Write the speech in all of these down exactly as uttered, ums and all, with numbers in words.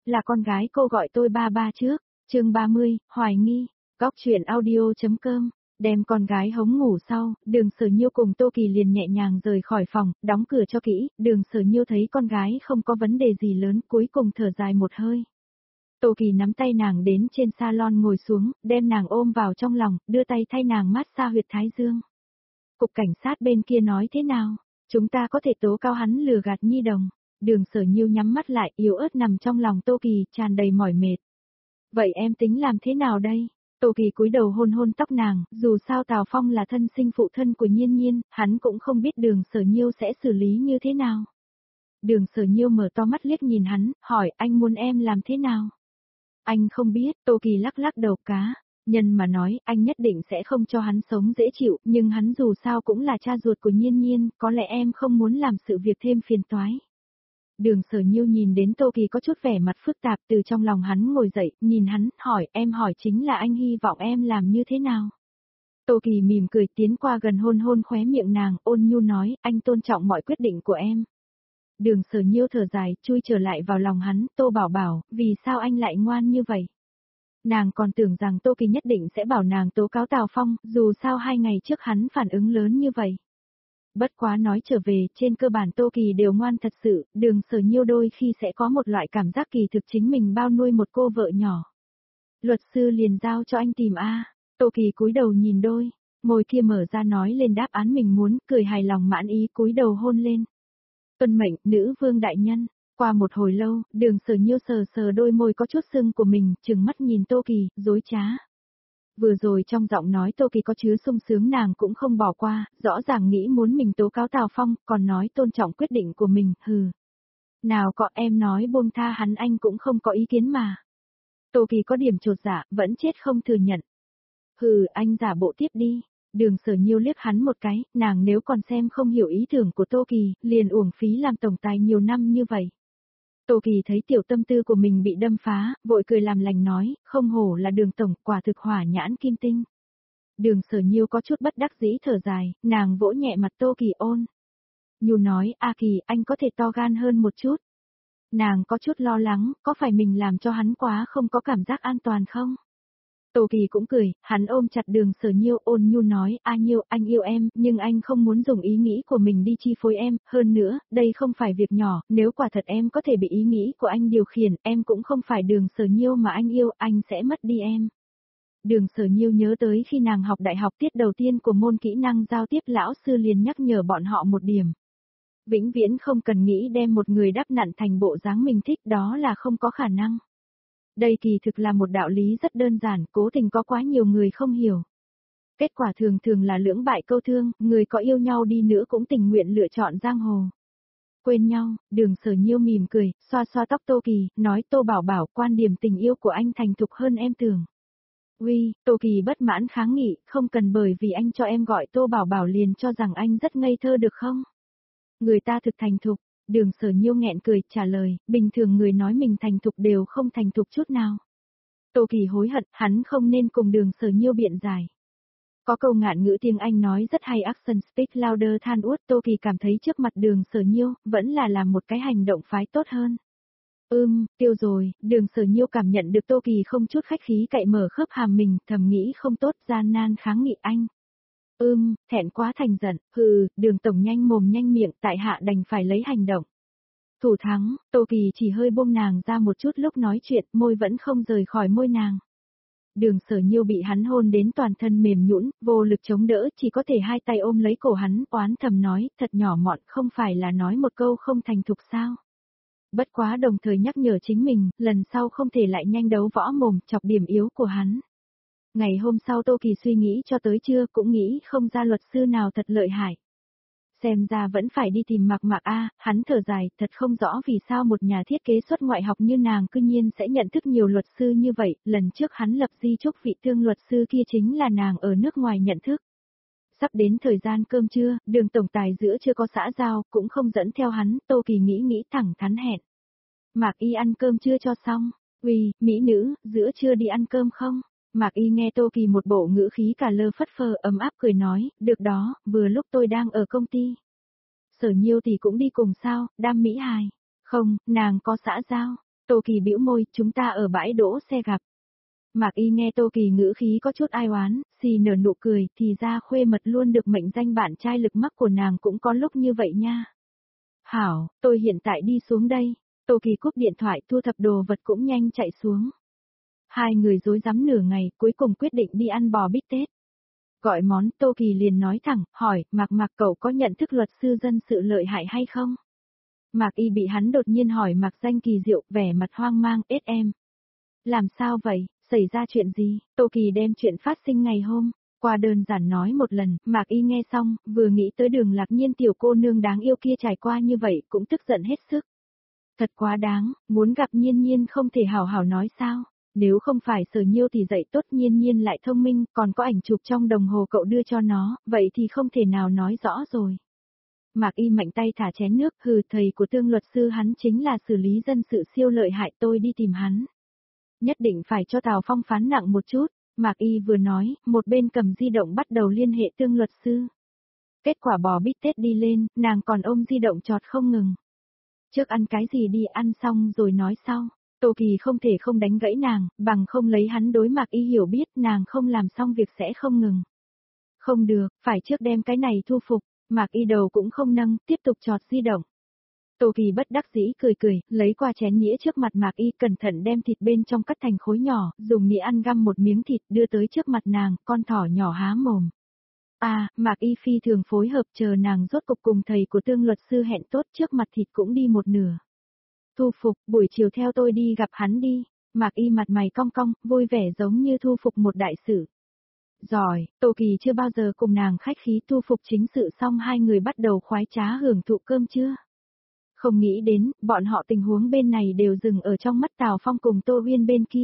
là con gái cô gọi tôi ba ba trước. Chương ba mươi, hoài nghi. Góc truyện audio.com. Đem con gái hống ngủ sau, Đường Sở Nhiêu cùng Tô Kỳ liền nhẹ nhàng rời khỏi phòng, đóng cửa cho kỹ. Đường Sở Nhiêu thấy con gái không có vấn đề gì lớn, cuối cùng thở dài một hơi. Tô Kỳ nắm tay nàng đến trên salon ngồi xuống, đem nàng ôm vào trong lòng, đưa tay thay nàng massage huyệt thái dương. Cục cảnh sát bên kia nói thế nào? Chúng ta có thể tố cáo hắn lừa gạt nhi đồng. Đường Sở Nhiêu nhắm mắt lại, yếu ớt nằm trong lòng Tô Kỳ, tràn đầy mỏi mệt. Vậy em tính làm thế nào đây? Tô Kỳ cúi đầu hôn hôn tóc nàng, dù sao Tào Phong là thân sinh phụ thân của Nhiên Nhiên, hắn cũng không biết Đường Sở Nhiêu sẽ xử lý như thế nào. Đường Sở Nhiêu mở to mắt liếc nhìn hắn, hỏi anh muốn em làm thế nào? Anh không biết, Tô Kỳ lắc lắc đầu cá. Nhân mà nói, anh nhất định sẽ không cho hắn sống dễ chịu, nhưng hắn dù sao cũng là cha ruột của Nhiên Nhiên, có lẽ em không muốn làm sự việc thêm phiền toái. Đường Sở Nhiêu nhìn đến Tô Kỳ có chút vẻ mặt phức tạp, từ trong lòng hắn ngồi dậy, nhìn hắn, hỏi, em hỏi chính là anh hy vọng em làm như thế nào? Tô Kỳ mỉm cười tiến qua gần hôn hôn khóe miệng nàng, ôn nhu nói, anh tôn trọng mọi quyết định của em. Đường Sở Nhiêu thở dài, chui trở lại vào lòng hắn, Tô Bảo Bảo, vì sao anh lại ngoan như vậy? Nàng còn tưởng rằng Tô Kỳ nhất định sẽ bảo nàng tố cáo Tào Phong, dù sao hai ngày trước hắn phản ứng lớn như vậy. Bất quá nói trở về, trên cơ bản Tô Kỳ đều ngoan thật sự, Đường Sở Nhiêu đôi khi sẽ có một loại cảm giác kỳ thực chính mình bao nuôi một cô vợ nhỏ. Luật sư liền giao cho anh tìm A, Tô Kỳ cúi đầu nhìn đôi, môi kia mở ra nói lên đáp án mình muốn, cười hài lòng mãn ý cúi đầu hôn lên. Tuân mệnh, nữ vương đại nhân. Qua một hồi lâu, Đường Sở Nhiêu sờ sờ đôi môi có chút sưng của mình, trừng mắt nhìn Tô Kỳ, dối trá. Vừa rồi trong giọng nói Tô Kỳ có chứa sung sướng nàng cũng không bỏ qua, rõ ràng nghĩ muốn mình tố cáo Tào Phong, còn nói tôn trọng quyết định của mình, hừ. Nào có em nói buông tha hắn anh cũng không có ý kiến mà. Tô Kỳ có điểm chột dạ, vẫn chết không thừa nhận. Hừ, anh giả bộ tiếp đi. Đường Sở Nhiêu liếc hắn một cái, nàng nếu còn xem không hiểu ý tưởng của Tô Kỳ, liền uổng phí làm tổng tài nhiều năm như vậy. Tô Kỳ thấy tiểu tâm tư của mình bị đâm phá, vội cười làm lành nói, không hổ là Đường tổng, quả thực hỏa nhãn kim tinh. Đường Sở Nhiêu có chút bất đắc dĩ thở dài, nàng vỗ nhẹ mặt Tô Kỳ ôn. Nhu nói, A Kỳ, anh có thể to gan hơn một chút. Nàng có chút lo lắng, có phải mình làm cho hắn quá không có cảm giác an toàn không? Tô Kỳ cũng cười, hắn ôm chặt Đường Sở Nhiêu ôn nhu nói, A Nhiêu, anh yêu em, nhưng anh không muốn dùng ý nghĩ của mình đi chi phối em, hơn nữa, đây không phải việc nhỏ, nếu quả thật em có thể bị ý nghĩ của anh điều khiển, em cũng không phải Đường Sở Nhiêu mà anh yêu, anh sẽ mất đi em. Đường Sở Nhiêu nhớ tới khi nàng học đại học tiết đầu tiên của môn kỹ năng giao tiếp lão sư liền nhắc nhở bọn họ một điểm. Vĩnh viễn không cần nghĩ đem một người đắp nặn thành bộ dáng mình thích, đó là không có khả năng. Đây kỳ thực là một đạo lý rất đơn giản, cố tình có quá nhiều người không hiểu. Kết quả thường thường là lưỡng bại câu thương, người có yêu nhau đi nữa cũng tình nguyện lựa chọn giang hồ. Quên nhau, Đường Sở Nhiêu mỉm cười, xoa xoa tóc Tô Kỳ, nói Tô Bảo Bảo quan điểm tình yêu của anh thành thục hơn em tưởng. Uy, Tô Kỳ bất mãn kháng nghị, không cần bởi vì anh cho em gọi Tô Bảo Bảo liền cho rằng anh rất ngây thơ được không? Người ta thực thành thục. Đường Sở Nhiêu nghẹn cười, trả lời, bình thường người nói mình thành thục đều không thành thục chút nào. Tô Kỳ hối hận, hắn không nên cùng Đường Sở Nhiêu biện giải. Có câu ngạn ngữ tiếng Anh nói rất hay, action speak louder than words, Tô Kỳ cảm thấy trước mặt Đường Sở Nhiêu, vẫn là làm một cái hành động phái tốt hơn. Ưm, tiêu rồi, Đường Sở Nhiêu cảm nhận được Tô Kỳ không chút khách khí cậy mở khớp hàm mình, thầm nghĩ không tốt, gian nan kháng nghị anh. Ưm, thẹn quá thành giận, hừ, Đường tổng nhanh mồm nhanh miệng, tại hạ đành phải lấy hành động. Thủ thắng, Tô Kỳ chỉ hơi buông nàng ra một chút lúc nói chuyện, môi vẫn không rời khỏi môi nàng. Đường Sở Nhiêu bị hắn hôn đến toàn thân mềm nhũn, vô lực chống đỡ, chỉ có thể hai tay ôm lấy cổ hắn, oán thầm nói, thật nhỏ mọn, không phải là nói một câu không thành thục sao. Bất quá đồng thời nhắc nhở chính mình, lần sau không thể lại nhanh đấu võ mồm, chọc điểm yếu của hắn. Ngày hôm sau Tô Kỳ suy nghĩ cho tới trưa cũng nghĩ không ra luật sư nào thật lợi hại. Xem ra vẫn phải đi tìm Mạc Mạc A, hắn thở dài, thật không rõ vì sao một nhà thiết kế xuất ngoại học như nàng cư nhiên sẽ nhận thức nhiều luật sư như vậy, lần trước hắn lập di chúc vị thương luật sư kia chính là nàng ở nước ngoài nhận thức. Sắp đến thời gian cơm trưa, Đường tổng tài giữa chưa có xã giao, cũng không dẫn theo hắn, Tô Kỳ nghĩ nghĩ thẳng thắn hẹn. Mạc Y ăn cơm trưa cho xong, uy, mỹ nữ, giữa trưa đi ăn cơm không? Mạc Y nghe Tô Kỳ một bộ ngữ khí cả lơ phất phơ ấm áp cười nói, được đó, vừa lúc tôi đang ở công ty. Sở Nhiêu thì cũng đi cùng sao, đam mỹ hài. Không, nàng có xã giao. Tô Kỳ bĩu môi, chúng ta ở bãi đỗ xe gặp. Mạc Y nghe Tô Kỳ ngữ khí có chút ai oán, xì nở nụ cười, thì ra khuê mật luôn được mệnh danh bạn trai lực mắc của nàng cũng có lúc như vậy nha. Hảo, tôi hiện tại đi xuống đây. Tô Kỳ cúp điện thoại thu thập đồ vật cũng nhanh chạy xuống. Hai người rối rắm nửa ngày, cuối cùng quyết định đi ăn bò bít tết. Gọi món, Tô Kỳ liền nói thẳng, hỏi, Mạc Mạc cậu có nhận thức luật sư dân sự lợi hại hay không? Mạc Y bị hắn đột nhiên hỏi Mạc danh kỳ diệu, vẻ mặt hoang mang, ết em. Làm sao vậy, xảy ra chuyện gì? Tô Kỳ đem chuyện phát sinh ngày hôm qua đơn giản nói một lần, Mạc Y nghe xong, vừa nghĩ tới Đường Lạc Nhiên tiểu cô nương đáng yêu kia trải qua như vậy, cũng tức giận hết sức. Thật quá đáng, muốn gặp Nhiên Nhiên không thể hào hào nói sao? Nếu không phải Sở Nhiêu thì dạy tốt, Nhiên Nhiên lại thông minh, còn có ảnh chụp trong đồng hồ cậu đưa cho nó, vậy thì không thể nào nói rõ rồi. Mạc Y mạnh tay thả chén nước, hừ, thầy của Tương luật sư hắn chính là xử lý dân sự siêu lợi hại, tôi đi tìm hắn. Nhất định phải cho Tào Phong phán nặng một chút, Mạc Y vừa nói, một bên cầm di động bắt đầu liên hệ Tương luật sư. Kết quả bò bít tết đi lên, nàng còn ôm di động chọt không ngừng. Trước ăn cái gì đi, ăn xong rồi nói sau. Tô Kỳ không thể không đánh gãy nàng, bằng không lấy hắn đối Mạc Y hiểu biết nàng không làm xong việc sẽ không ngừng. Không được, phải trước đem cái này thu phục, Mạc Y đầu cũng không nâng, tiếp tục chọt di động. Tô Kỳ bất đắc dĩ cười cười, lấy qua chén nĩa trước mặt Mạc Y, cẩn thận đem thịt bên trong cắt thành khối nhỏ, dùng nĩa ăn găm một miếng thịt đưa tới trước mặt nàng, con thỏ nhỏ há mồm. À, Mạc Y phi thường phối hợp, chờ nàng rốt cục cùng thầy của Tương luật sư hẹn tốt, trước mặt thịt cũng đi một nửa. Thu phục, buổi chiều theo tôi đi gặp hắn đi. Mạc Y mặt mày cong cong, vui vẻ giống như thu phục một đại sự. Giỏi, Tô Kỳ chưa bao giờ cùng nàng khách khí, thu phục chính sự xong hai người bắt đầu khoái trá hưởng thụ cơm trưa. Không nghĩ đến, bọn họ tình huống bên này đều dừng ở trong mắt Tào Phong cùng Tô Huyên bên kia.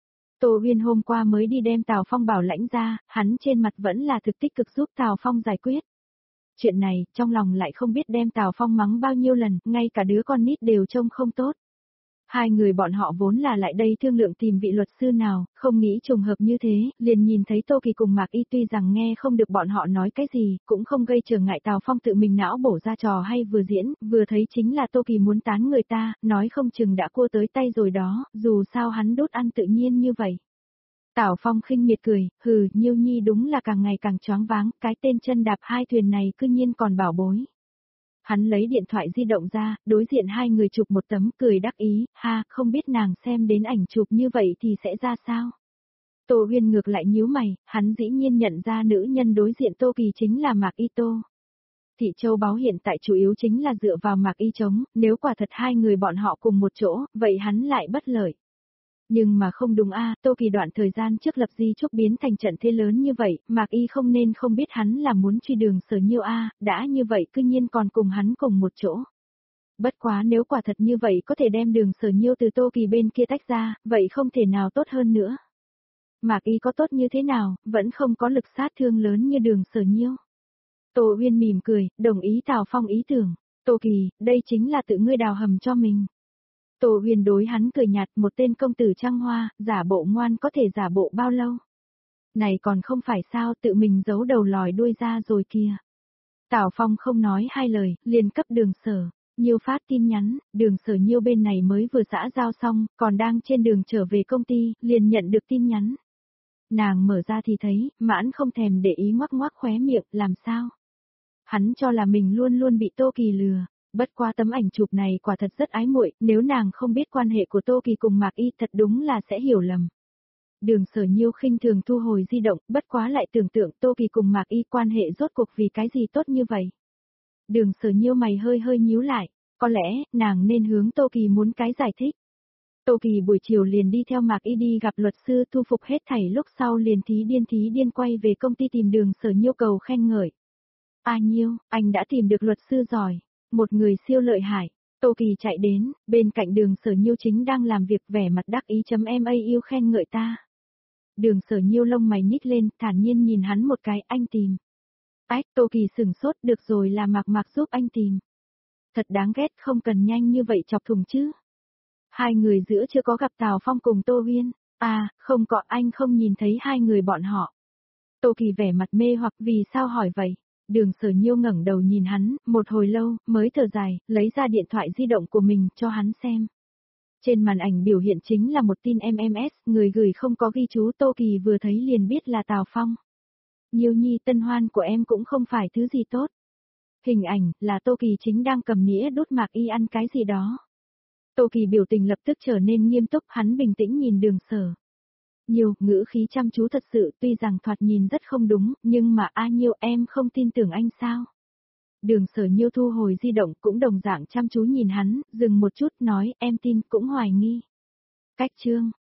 Tô Huyên hôm qua mới đi đem Tào Phong bảo lãnh ra, hắn trên mặt vẫn là thực tích cực giúp Tào Phong giải quyết. Chuyện này, trong lòng lại không biết đem Tào Phong mắng bao nhiêu lần, ngay cả đứa con nít đều trông không tốt. Hai người bọn họ vốn là lại đây thương lượng tìm vị luật sư nào, không nghĩ trùng hợp như thế, liền nhìn thấy Tô Kỳ cùng Mạc Y, tuy rằng nghe không được bọn họ nói cái gì, cũng không gây trở ngại Tào Phong tự mình não bổ ra trò hay vừa diễn, vừa thấy chính là Tô Kỳ muốn tán người ta, nói không chừng đã cua tới tay rồi đó, dù sao hắn đốt ăn tự nhiên như vậy. Tào Phong khinh miệt cười, hừ, Nhiêu Nhi đúng là càng ngày càng choáng váng, cái tên chân đạp hai thuyền này cư nhiên còn bảo bối. Hắn lấy điện thoại di động ra, đối diện hai người chụp một tấm, cười đắc ý, ha, không biết nàng xem đến ảnh chụp như vậy thì sẽ ra sao. Tô Huyên ngược lại nhíu mày, hắn dĩ nhiên nhận ra nữ nhân đối diện Tô Kỳ chính là Mạc Y Tô. Thị Châu Báu hiện tại chủ yếu chính là dựa vào Mạc Y chống, nếu quả thật hai người bọn họ cùng một chỗ, vậy hắn lại bất lợi. Nhưng mà không đúng a, Tô Kỳ đoạn thời gian trước lập di chúc biến thành trận thế lớn như vậy, Mạc Y không nên không biết hắn là muốn truy Đường Sở Nhiêu a, đã như vậy cư nhiên còn cùng hắn cùng một chỗ. Bất quá nếu quả thật như vậy có thể đem Đường Sở Nhiêu từ Tô Kỳ bên kia tách ra, vậy không thể nào tốt hơn nữa. Mạc Y có tốt như thế nào, vẫn không có lực sát thương lớn như Đường Sở Nhiêu. Tô Uyên mỉm cười, đồng ý Tào Phong ý tưởng, Tô Kỳ, đây chính là tự ngươi đào hầm cho mình. Tô Huyền đối hắn cười nhạt, một tên công tử trăng hoa, giả bộ ngoan có thể giả bộ bao lâu? Này còn không phải sao, tự mình giấu đầu lòi đuôi ra rồi kìa. Tào Phong không nói hai lời, liền cấp Đường Sở Nhiêu phát tin nhắn, Đường Sở Nhiêu bên này mới vừa xã giao xong, còn đang trên đường trở về công ty, liền nhận được tin nhắn. Nàng mở ra thì thấy, mãn không thèm để ý ngoắc ngoắc khóe miệng, làm sao? Hắn cho là mình luôn luôn bị Tô Kỳ lừa. Bất qua tấm ảnh chụp này quả thật rất ái muội, nếu nàng không biết quan hệ của Tô Kỳ cùng Mạc Y thật đúng là sẽ hiểu lầm. Đường Sở Nhiêu khinh thường thu hồi di động, bất quá lại tưởng tượng Tô Kỳ cùng Mạc Y quan hệ rốt cuộc vì cái gì tốt như vậy. Đường Sở Nhiêu mày hơi hơi nhíu lại, có lẽ, nàng nên hướng Tô Kỳ muốn cái giải thích. Tô Kỳ buổi chiều liền đi theo Mạc Y đi gặp luật sư, thu phục hết thảy lúc sau liền thí điên thí điên quay về công ty tìm Đường Sở Nhiêu cầu khen ngợi. A Nhiêu, anh đã tìm được luật sư giỏi. Một người siêu lợi hại. Tô Kỳ chạy đến, bên cạnh Đường Sở Nhiêu chính đang làm việc, vẻ mặt đắc ý chấm em a yêu khen ngợi ta. Đường Sở Nhiêu lông mày nhích lên, thản nhiên nhìn hắn một cái, anh tìm. Ách, Tô Kỳ sửng sốt, được rồi, là Mạc Mạc giúp anh tìm. Thật đáng ghét, không cần nhanh như vậy chọc thùng chứ. Hai người giữa chưa có gặp Tào Phong cùng Tô Huyên. À, không có, anh không nhìn thấy hai người bọn họ. Tô Kỳ vẻ mặt mê hoặc, vì sao hỏi vậy? Đường Sở Nhiêu ngẩng đầu nhìn hắn, một hồi lâu, mới thở dài, lấy ra điện thoại di động của mình cho hắn xem. Trên màn ảnh biểu hiện chính là một tin em em ét, người gửi không có ghi chú, Tô Kỳ vừa thấy liền biết là Tào Phong. Nhiêu nhi, tân hoan của em cũng không phải thứ gì tốt. Hình ảnh là Tô Kỳ chính đang cầm nĩa đút Mạc Y ăn cái gì đó. Tô Kỳ biểu tình lập tức trở nên nghiêm túc, hắn bình tĩnh nhìn Đường Sở. Nhiêu, ngữ khí chăm chú thật sự, tuy rằng thoạt nhìn rất không đúng, nhưng mà a Nhiêu, em không tin tưởng anh sao? Đường Sở Nhiêu thu hồi di động, cũng đồng dạng chăm chú nhìn hắn, dừng một chút nói, em tin, cũng hoài nghi. Cách chương